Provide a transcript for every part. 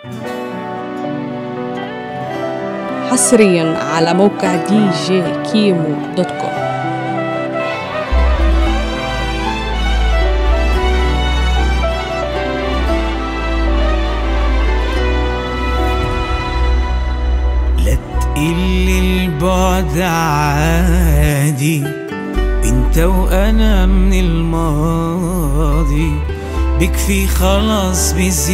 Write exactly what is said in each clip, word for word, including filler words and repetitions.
حصريا على موقع دي جي كيمو دوت كوم. لا تقل البعد عادي، انت وانا من الماضي، بكفي خلاص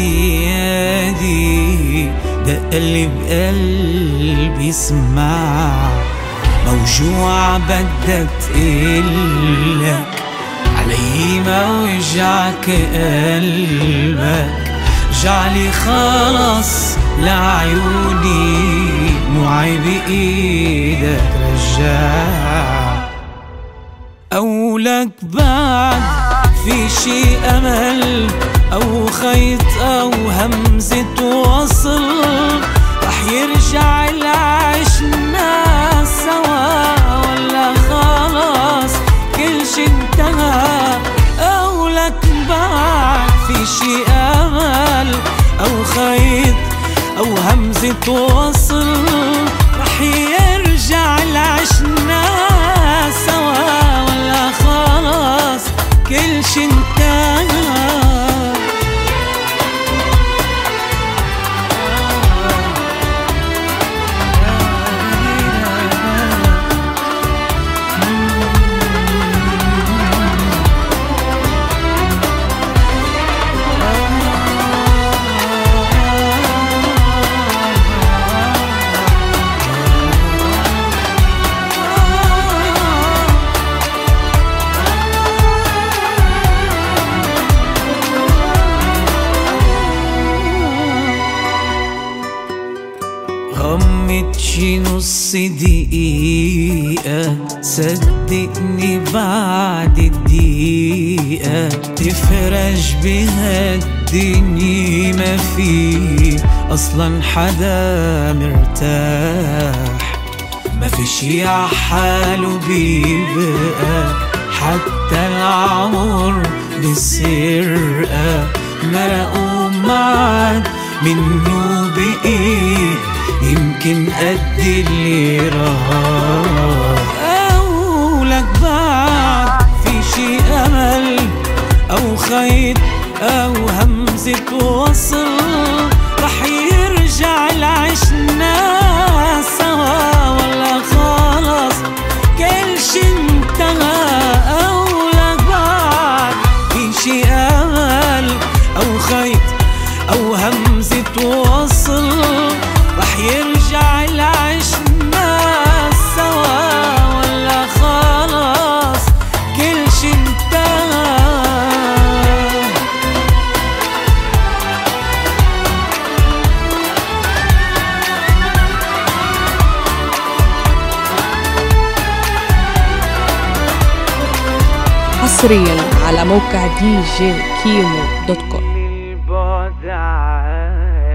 بزيادي، ده قلب قلبي اسمع، موجوع بدك تقلك علي ما وجعك قلبك، جعلي خلاص لعيوني دموعي بإيدك رجع، أولك بعد في شي أمل أو خيط أو همزة وصل، رح يرجع العشنا سوا ولا خلاص كل شي انتهى، أولك بعد في شي أمل أو خيط أو همزة وصل، رح يرجع العشنا سوا ولا خلاص كل شي انتهى. غمت شي نص دقيقة، صدقني بعد الدقيقة تفرج بهالدنيا، ما في أصلا حدا مرتاح، ما في شي عحاله بيبقى، حتى العمر بالسرقة مرقوا معد منه بقي، يمكن قد اللي راح، أولك بعد في شي أمل أو خيط أو همزة وصل، رح يرجع العشنا سوا ولا خلاص كل شي انتهى، أولك بعد في شي أمل أو خيط أو همزة وصل، رح يرجع العشنا سوا ولا خلاص كل شي انتهى. حصريا على موقع دي جي كيمو دوت كوم.